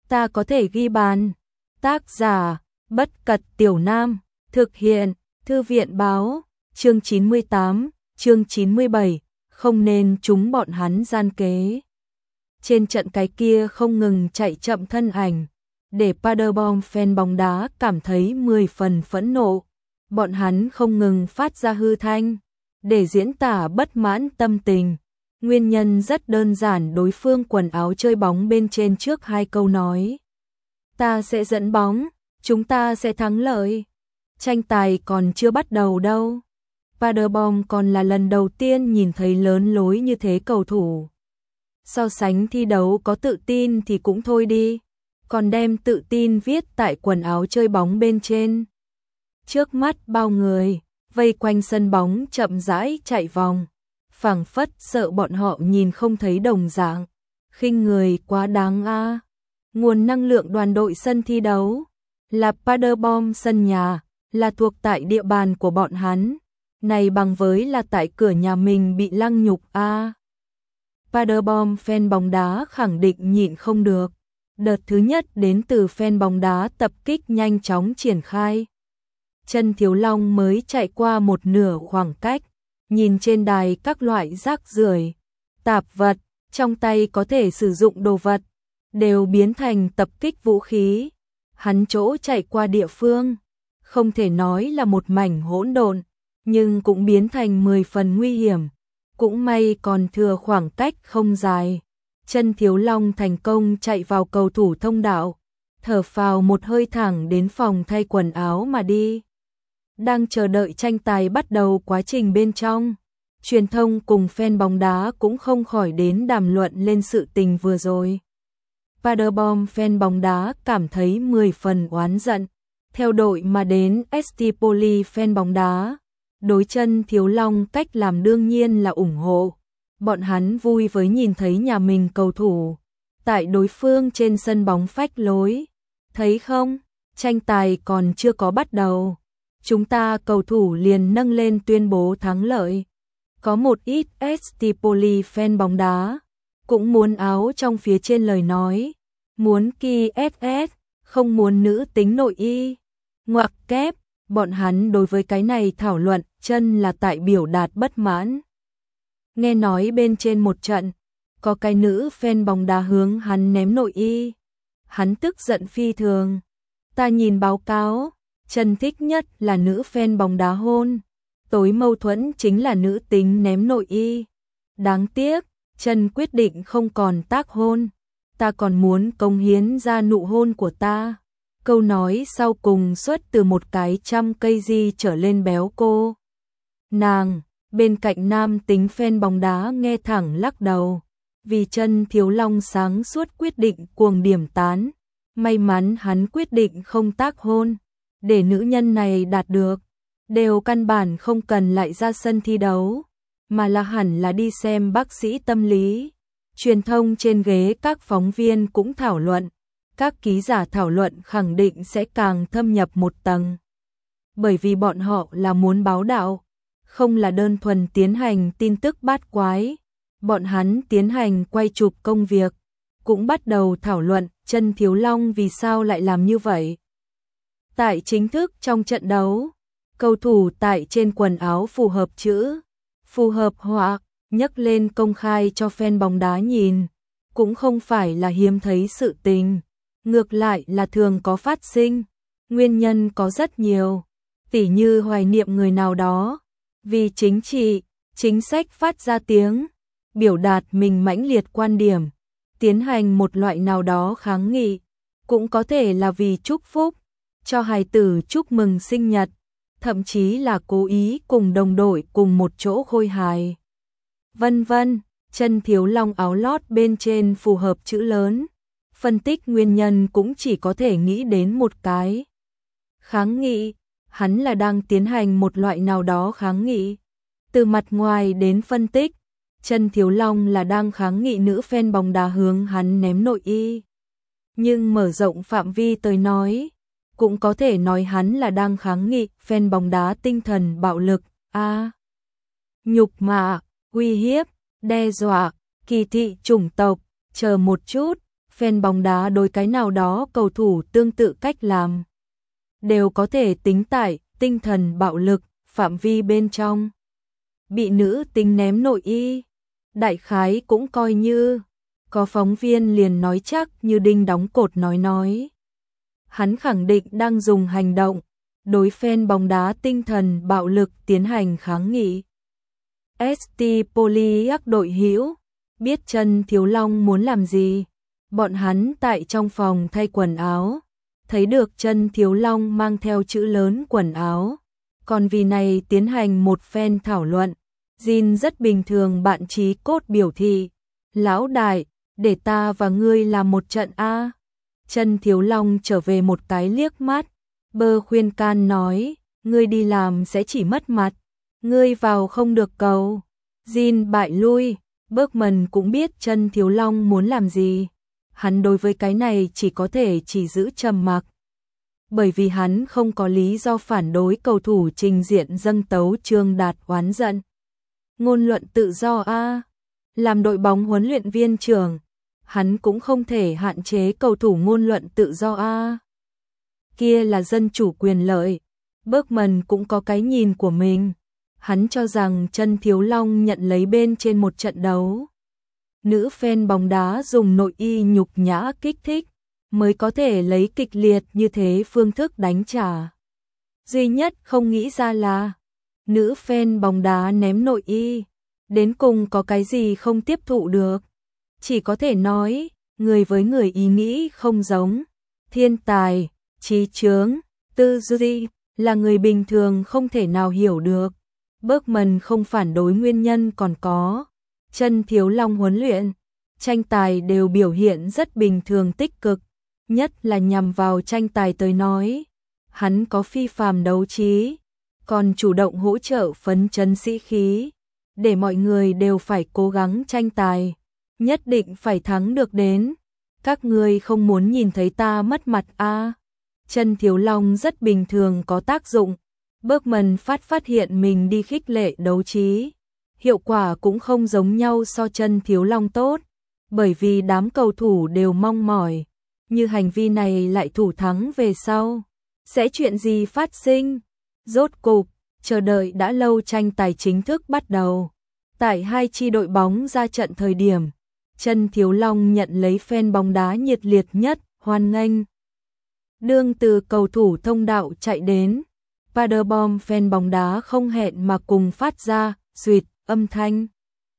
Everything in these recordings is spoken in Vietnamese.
ta có thể ghi bàn. Tác giả, Bất Cật Tiểu Nam, thực hiện, Thư viện báo, chương 98, chương 97, không nên trúng bọn hắn gian kế. Trên trận cái kia không ngừng chạy chậm thân ảnh, để Paderborn fan bóng đá cảm thấy 10 phần phẫn nộ. Bọn hắn không ngừng phát ra hư thanh, để diễn tả bất mãn tâm tình. Nguyên nhân rất đơn giản, đối phương quần áo chơi bóng bên trên trước 2 câu nói. Ta sẽ dẫn bóng, chúng ta sẽ thắng lợi. Tranh tài còn chưa bắt đầu đâu. Paderborn còn là lần đầu tiên nhìn thấy lớn lối như thế cầu thủ. So sánh thi đấu có tự tin thì cũng thôi đi, còn đem tự tin viết tại quần áo chơi bóng bên trên. Trước mắt bao người, vây quanh sân bóng chậm rãi chạy vòng, phảng phất sợ bọn họ nhìn không thấy đồng dạng. Khinh người quá đáng a. Nguồn năng lượng đoàn đội sân thi đấu là Paderborn sân nhà, là thuộc tại địa bàn của bọn hắn. Này bằng với là tại cửa nhà mình bị lăng nhục a. Paderborn fan bóng đá khẳng định nhịn không được. Đợt thứ nhất đến từ fan bóng đá tập kích nhanh chóng triển khai. Chân Thiếu Long mới chạy qua một nửa khoảng cách, nhìn trên đài các loại rác rưởi, tạp vật, trong tay có thể sử dụng đồ vật, đều biến thành tập kích vũ khí. Hắn chỗ chạy qua địa phương, không thể nói là một mảnh hỗn độn, nhưng cũng biến thành 10 phần nguy hiểm. Cũng may còn thừa khoảng cách không dài. Chân Thiếu Long thành công chạy vào cầu thủ thông đạo, thở phào một hơi thẳng đến phòng thay quần áo mà đi. Đang chờ đợi tranh tài bắt đầu quá trình bên trong, truyền thông cùng fan bóng đá cũng không khỏi đến đàm luận lên sự tình vừa rồi. Paderborn fan bóng đá cảm thấy 10 phần oán giận, theo đội mà đến Estipoli fan bóng đá. Đối Chân Thiếu Long cách làm đương nhiên là ủng hộ. Bọn hắn vui với nhìn thấy nhà mình cầu thủ tại đối phương trên sân bóng phách lối. Thấy không, tranh tài còn chưa có bắt đầu, chúng ta cầu thủ liền nâng lên tuyên bố thắng lợi. Có một ít Estipoli fan bóng đá cũng muốn áo trong phía trên lời nói, muốn ki SS, không muốn nữ tính nội y. Ngoặc kép, bọn hắn đối với cái này thảo luận chân là tại biểu đạt bất mãn. Nghe nói bên trên một trận, có cái nữ fan bóng đá hướng hắn ném nội y. Hắn tức giận phi thường. Ta nhìn báo cáo, Chân thích nhất là nữ fan bóng đá hôn. Tối mâu thuẫn chính là nữ tính ném nội y. Đáng tiếc, Chân quyết định không còn tác hôn. Ta còn muốn cống hiến ra nụ hôn của ta. Câu nói sau cùng xuất từ một cái 100 cây di trở lên béo cô. Nàng, bên cạnh nam tính fan bóng đá nghe thẳng lắc đầu. Vì Chân Thiếu Long sáng suốt quyết định cuồng điểm tán. May mắn hắn quyết định không tác hôn. Để nữ nhân này đạt được, đều căn bản không cần lại ra sân thi đấu, mà là hẳn là đi xem bác sĩ tâm lý. Truyền thông trên ghế các phóng viên cũng thảo luận. Các ký giả thảo luận khẳng định sẽ càng thâm nhập một tầng. Bởi vì bọn họ là muốn báo đạo, không là đơn thuần tiến hành tin tức bát quái. Bọn hắn tiến hành quay chụp công việc, cũng bắt đầu thảo luận Chân Thiếu Long vì sao lại làm như vậy. Tại chính thức trong trận đấu, cầu thủ tại trên quần áo phù hợp chữ, phù hợp họa, nhấc lên công khai cho fan bóng đá nhìn, cũng không phải là hiếm thấy sự tình. Ngược lại là thường có phát sinh, nguyên nhân có rất nhiều, tỉ như hoài niệm người nào đó, vì chính trị, chính sách phát ra tiếng, biểu đạt mình mãnh liệt quan điểm, tiến hành một loại nào đó kháng nghị, cũng có thể là vì chúc phúc, cho hài tử chúc mừng sinh nhật, thậm chí là cố ý cùng đồng đội cùng một chỗ khôi hài. Vân vân, Chân Thiếu Long áo lót bên trên phù hợp chữ lớn. Phân tích nguyên nhân cũng chỉ có thể nghĩ đến một cái. Kháng nghị, hắn là đang tiến hành một loại nào đó kháng nghị. Từ mặt ngoài đến phân tích, Chân Thiếu Long là đang kháng nghị nữ fan bóng đá hướng hắn ném nội y. Nhưng mở rộng phạm vi tới nói, cũng có thể nói hắn là đang kháng nghị fan bóng đá tinh thần bạo lực, nhục mạ, uy hiếp, đe dọa, kỳ thị chủng tộc. Chờ một chút, fan bóng đá đối cái nào đó cầu thủ tương tự cách làm, đều có thể tính tại tinh thần bạo lực, phạm vi bên trong. Bị nữ tính ném nội y, đại khái cũng coi như, có phóng viên liền nói chắc như đinh đóng cột nói. Hắn khẳng định đang dùng hành động, đối fan bóng đá tinh thần bạo lực tiến hành kháng nghị. ST Poliac đội hữu biết Chân Thiếu Long muốn làm gì, bọn hắn tại trong phòng thay quần áo, thấy được Chân Thiếu Long mang theo chữ lớn quần áo, còn vì này tiến hành một phen thảo luận. Jin rất bình thường bạn trí cốt biểu thị, lão đại, để ta và ngươi làm một trận a. Chân Thiếu Long trở về một cái liếc mắt, bơ khuyên can nói, ngươi đi làm sẽ chỉ mất mặt, ngươi vào không được cầu. Jin bại lui, Bergman cũng biết Chân Thiếu Long muốn làm gì. Hắn đối với cái này chỉ có thể chỉ giữ trầm mặc. Bởi vì hắn không có lý do phản đối cầu thủ trình diện dâng tấu Trương Đạt oán giận. Ngôn luận tự do a, làm đội bóng huấn luyện viên trưởng, hắn cũng không thể hạn chế cầu thủ ngôn luận tự do a. Kia là dân chủ quyền lợi. Bergman cũng có cái nhìn của mình. Hắn cho rằng Chân Thiếu Long nhận lấy bên trên một trận đấu. Nữ fan bóng đá dùng nội y nhục nhã kích thích, mới có thể lấy kịch liệt như thế phương thức đánh trả. Duy nhất không nghĩ ra là, nữ fan bóng đá ném nội y, đến cùng có cái gì không tiếp thụ được. Chỉ có thể nói, người với người ý nghĩ không giống, thiên tài, trí chướng, tư duy, là người bình thường không thể nào hiểu được. Bergman không phản đối nguyên nhân còn có, Chân Thiếu Long huấn luyện, tranh tài đều biểu hiện rất bình thường tích cực, nhất là nhằm vào tranh tài tới nói. Hắn có phi phàm đấu trí, còn chủ động hỗ trợ phấn chấn sĩ khí, để mọi người đều phải cố gắng tranh tài, nhất định phải thắng được đến. Các ngươi không muốn nhìn thấy ta mất mặt a. Chân Thiếu Long rất bình thường có tác dụng. Bergman phát hiện mình đi khích lệ đấu trí, hiệu quả cũng không giống nhau so Chân Thiếu Long tốt, bởi vì đám cầu thủ đều mong mỏi, như hành vi này lại thủ thắng về sau, sẽ chuyện gì phát sinh? Rốt cục, chờ đợi đã lâu tranh tài chính thức bắt đầu. Tại hai chi đội bóng ra trận thời điểm, Chân Thiếu Long nhận lấy fan bóng đá nhiệt liệt nhất, hoan nghênh. Đương từ cầu thủ thông đạo chạy đến, Paderborn fan bóng đá không hẹn mà cùng phát ra, xuýt, âm thanh.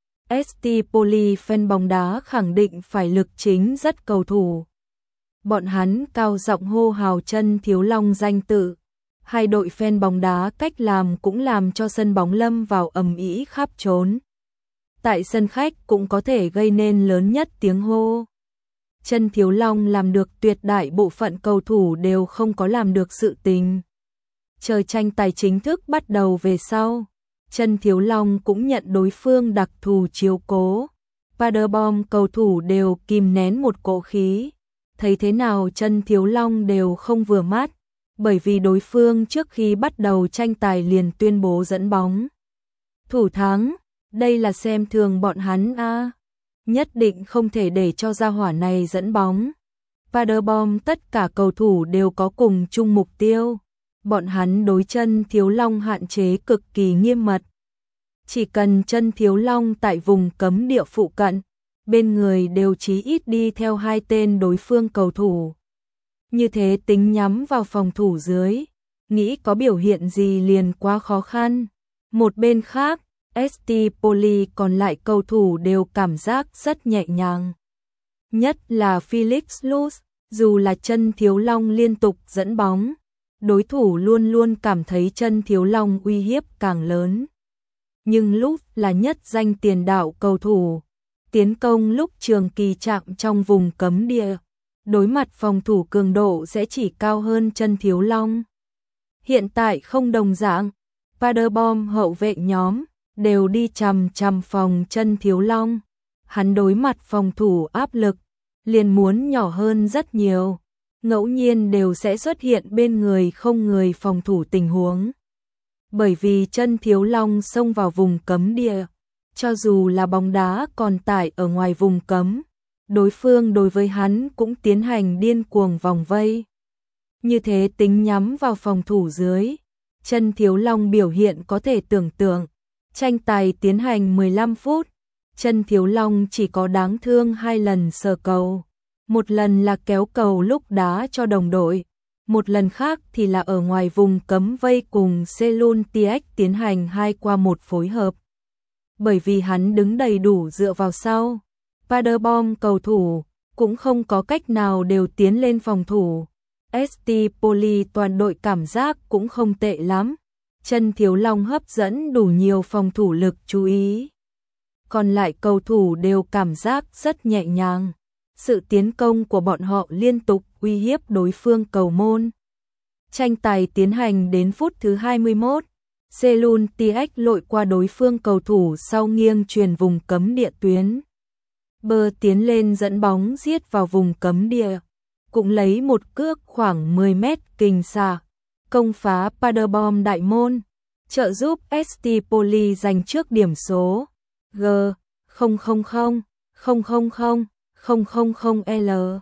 ST Poli fan bóng đá khẳng định phải lực chính rất cầu thủ. Bọn hắn cao giọng hô hào Chân Thiếu Long danh tự. Hai đội fan bóng đá cách làm cũng làm cho sân bóng lâm vào ầm ĩ khắp trốn. Tại sân khách cũng có thể gây nên lớn nhất tiếng hô. Chân Thiếu Long làm được tuyệt đại bộ phận cầu thủ đều không có làm được sự tình. Chờ tranh tài chính thức bắt đầu về sau, Chân Thiếu Long cũng nhận đối phương đặc thù chiếu cố. Paderborn cầu thủ đều kìm nén một cỗ khí. Thấy thế nào Chân Thiếu Long đều không vừa mắt, bởi vì đối phương trước khi bắt đầu tranh tài liền tuyên bố dẫn bóng. Thủ thắng, đây là xem thường bọn hắn a. Nhất định không thể để cho gia hỏa này dẫn bóng. Paderborn tất cả cầu thủ đều có cùng chung mục tiêu. Bọn hắn đối Chân Thiếu Long hạn chế cực kỳ nghiêm mật. Chỉ cần Chân Thiếu Long tại vùng cấm địa phụ cận, bên người đều chí ít đi theo hai tên đối phương cầu thủ. Như thế tính nhắm vào phòng thủ dưới, nghĩ có biểu hiện gì liền quá khó khăn. Một bên khác, ST Poli còn lại cầu thủ đều cảm giác rất nhẹ nhàng. Nhất là Felix Luz, dù là Chân Thiếu Long liên tục dẫn bóng, đối thủ luôn luôn cảm thấy Chân Thiếu Long uy hiếp càng lớn. Nhưng Luz là nhất danh tiền đạo cầu thủ, tiến công lúc trường kỳ chạm trong vùng cấm địa, đối mặt phòng thủ cường độ sẽ chỉ cao hơn Chân Thiếu Long. Hiện tại không đồng dạng, Paderborn hậu vệ nhóm đều đi chằm chằm phòng Chân Thiếu Long. Hắn đối mặt phòng thủ áp lực, liền muốn nhỏ hơn rất nhiều. Ngẫu nhiên đều sẽ xuất hiện bên người không người phòng thủ tình huống. Bởi vì Chân Thiếu Long xông vào vùng cấm địa, cho dù là bóng đá còn tải ở ngoài vùng cấm, đối phương đối với hắn cũng tiến hành điên cuồng vòng vây. Như thế tính nhắm vào phòng thủ dưới, Chân Thiếu Long biểu hiện có thể tưởng tượng. Tranh tài tiến hành 15 phút, Chân Thiếu Long chỉ có đáng thương 2 lần sờ cầu. Một lần là kéo cầu lúc đá cho đồng đội, một lần khác thì là ở ngoài vùng cấm vây cùng Selun TX tiến hành 2 qua 1 phối hợp. Bởi vì hắn đứng đầy đủ dựa vào sau, Paderborn cầu thủ cũng không có cách nào đều tiến lên phòng thủ. ST Poli toàn đội cảm giác cũng không tệ lắm. Chân Thiếu Long hấp dẫn đủ nhiều phòng thủ lực chú ý. Còn lại cầu thủ đều cảm giác rất nhẹ nhàng. Sự tiến công của bọn họ liên tục uy hiếp đối phương cầu môn. Tranh tài tiến hành đến phút thứ 21. Selun TX lội qua đối phương cầu thủ sau nghiêng truyền vùng cấm địa tuyến. Bơ tiến lên dẫn bóng giết vào vùng cấm địa. Cũng lấy một cước khoảng 10 mét kình xạ, công phá Paderborn đại môn, trợ giúp ST Poli giành trước điểm số G0000000L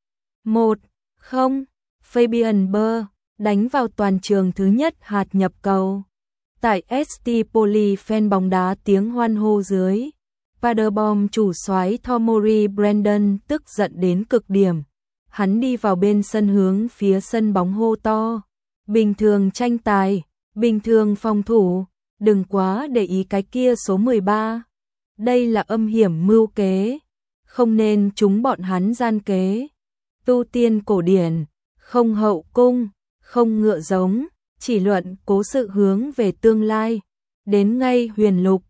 1-0. Fabian Bơ đánh vào toàn trường thứ nhất hạt nhập cầu. Tại ST Poli fan bóng đá tiếng hoan hô dưới, Paderborn chủ soái Tomori Brandon tức giận đến cực điểm. Hắn đi vào bên sân hướng phía sân bóng hô to. Bình thường tranh tài, bình thường phòng thủ, đừng quá để ý cái kia số 13. Đây là âm hiểm mưu kế, không nên trúng bọn hắn gian kế. Tu tiên cổ điển, không hậu cung, không ngựa giống, chỉ luận cố sự hướng về tương lai. Đến ngay huyền lục,